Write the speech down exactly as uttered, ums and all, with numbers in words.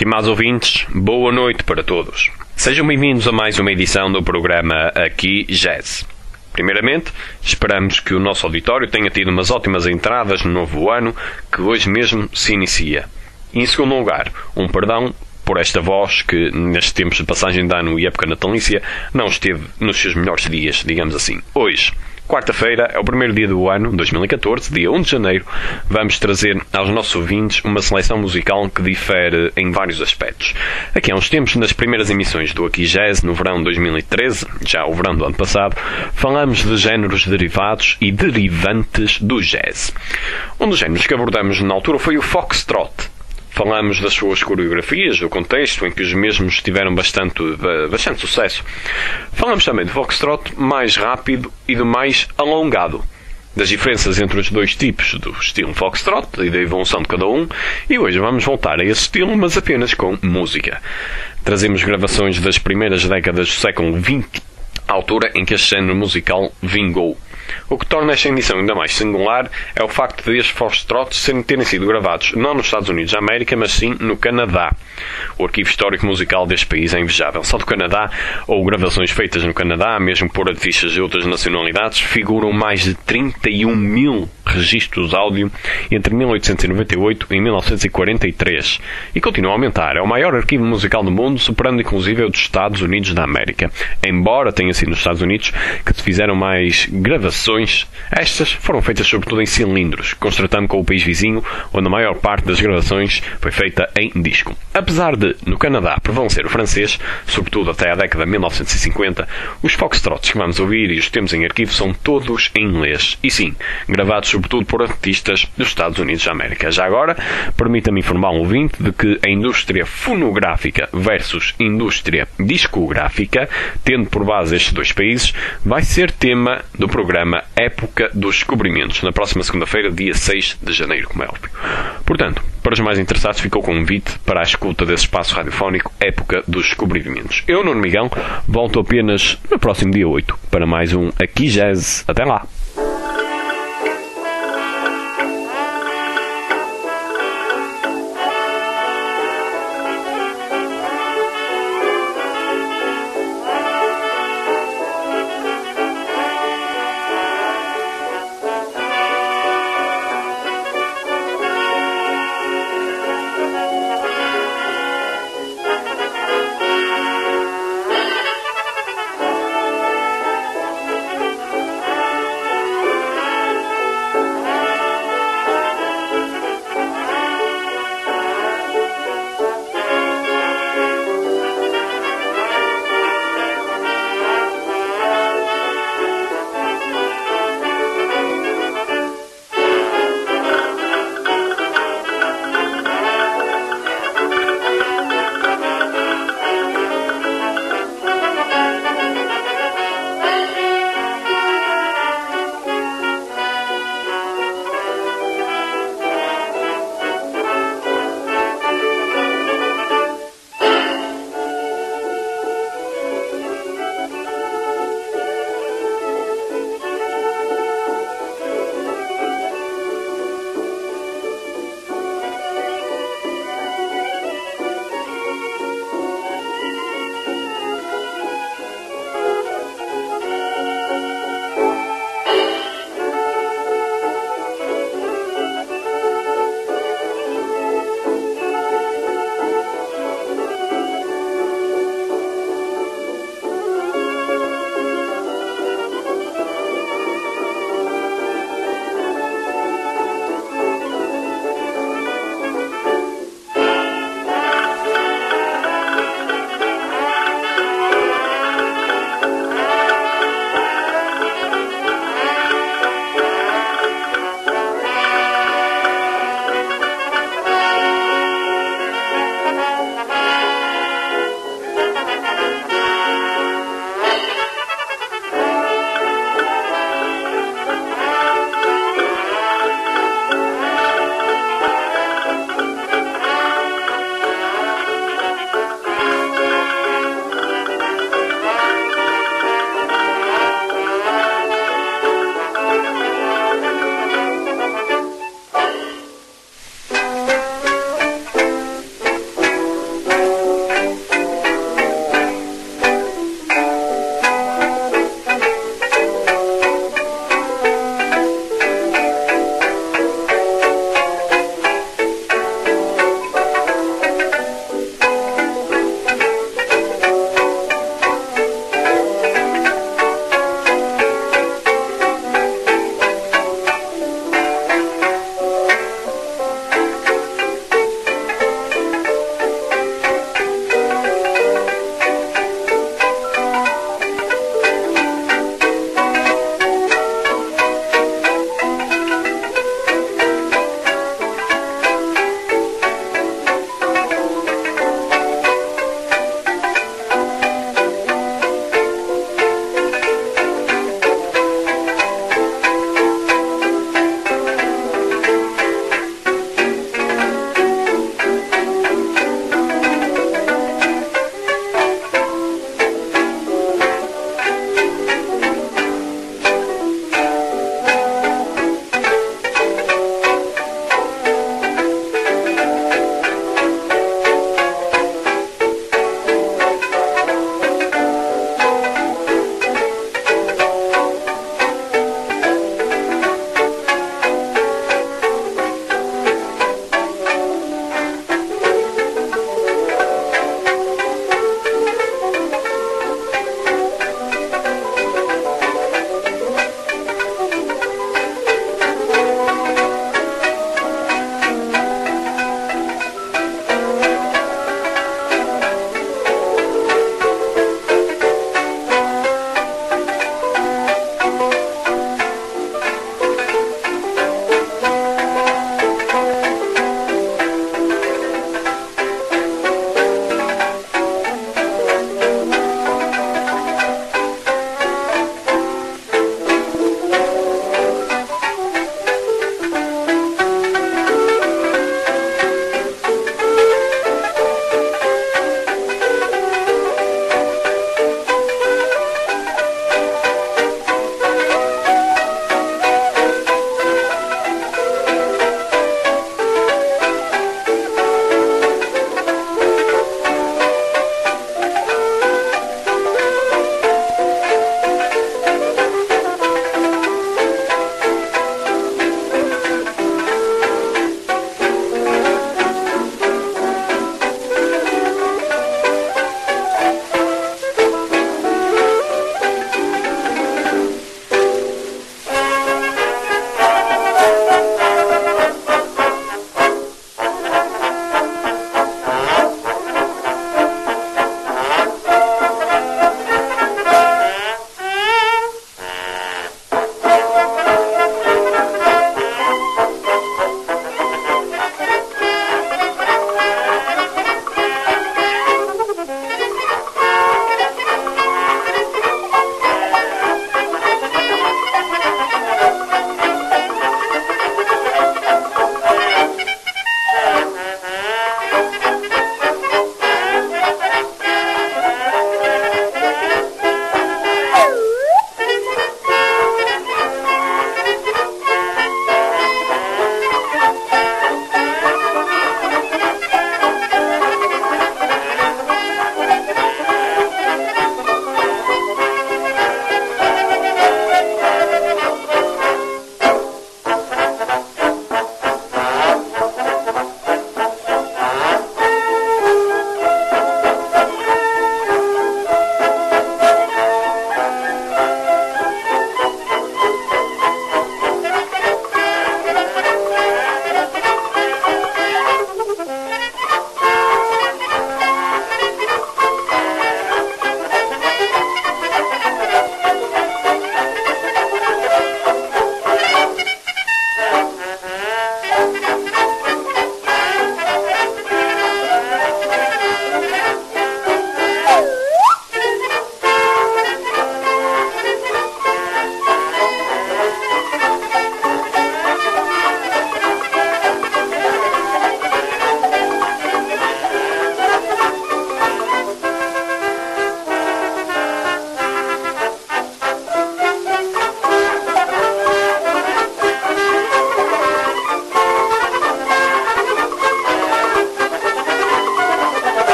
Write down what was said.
Estimados ouvintes, boa noite para todos. Sejam bem-vindos a mais uma edição do programa Aqui Jazz. Primeiramente, esperamos que o nosso auditório tenha tido umas ótimas entradas no novo ano que hoje mesmo se inicia. E em segundo lugar, um perdão por esta voz que, nestes tempos de passagem de ano e época natalícia, não esteve nos seus melhores dias, digamos assim. Hoje, quarta-feira, é o primeiro dia do ano, dois mil e catorze, dia um de janeiro, vamos trazer aos nossos ouvintes uma seleção musical que difere em vários aspectos. Aqui há uns tempos, nas primeiras emissões do Aqui Jazz, no verão de dois mil e treze, já o verão do ano passado, falamos de géneros derivados e derivantes do jazz. Um dos géneros que abordamos na altura foi o foxtrot. Falamos das suas coreografias, do contexto em que os mesmos tiveram bastante, bastante sucesso. Falamos também do foxtrot mais rápido e do mais alongado, das diferenças entre os dois tipos do estilo foxtrot e da evolução de cada um, e hoje vamos voltar a esse estilo, mas apenas com música. Trazemos gravações das primeiras décadas do século vinte, a altura em que este género musical vingou. O que torna esta edição ainda mais singular é o facto de estes foxtrots terem sido gravados não nos Estados Unidos da América, mas sim no Canadá. O arquivo histórico musical deste país é invejável. Só do Canadá, ou gravações feitas no Canadá, mesmo por artistas de outras nacionalidades, figuram mais de trinta e um mil registros de áudio entre mil oitocentos e noventa e oito e mil novecentos e quarenta e três. E continua a aumentar. É o maior arquivo musical do mundo, superando inclusive o dos Estados Unidos da América. Embora tenha sido nos Estados Unidos que se fizeram mais gravações, estas foram feitas sobretudo em cilindros, contrastando com o país vizinho, onde a maior parte das gravações foi feita em disco. Apesar de, no Canadá, prevalecer o francês, sobretudo até a década de mil novecentos e cinquenta, os foxtrots que vamos ouvir e os que temos em arquivo são todos em inglês, e sim, gravados sobretudo por artistas dos Estados Unidos da América. Já agora, permita-me informar um ouvinte de que a indústria fonográfica versus indústria discográfica, tendo por base estes dois países, vai ser tema do programa Época dos Descobrimentos, na próxima segunda-feira, dia seis de janeiro, como é óbvio. Portanto, para os mais interessados, fica o convite para a escuta desse espaço radiofónico Época dos Descobrimentos. Eu, Nuno Miguel, volto apenas no próximo dia oito para mais um Aqui Jazz. Até lá!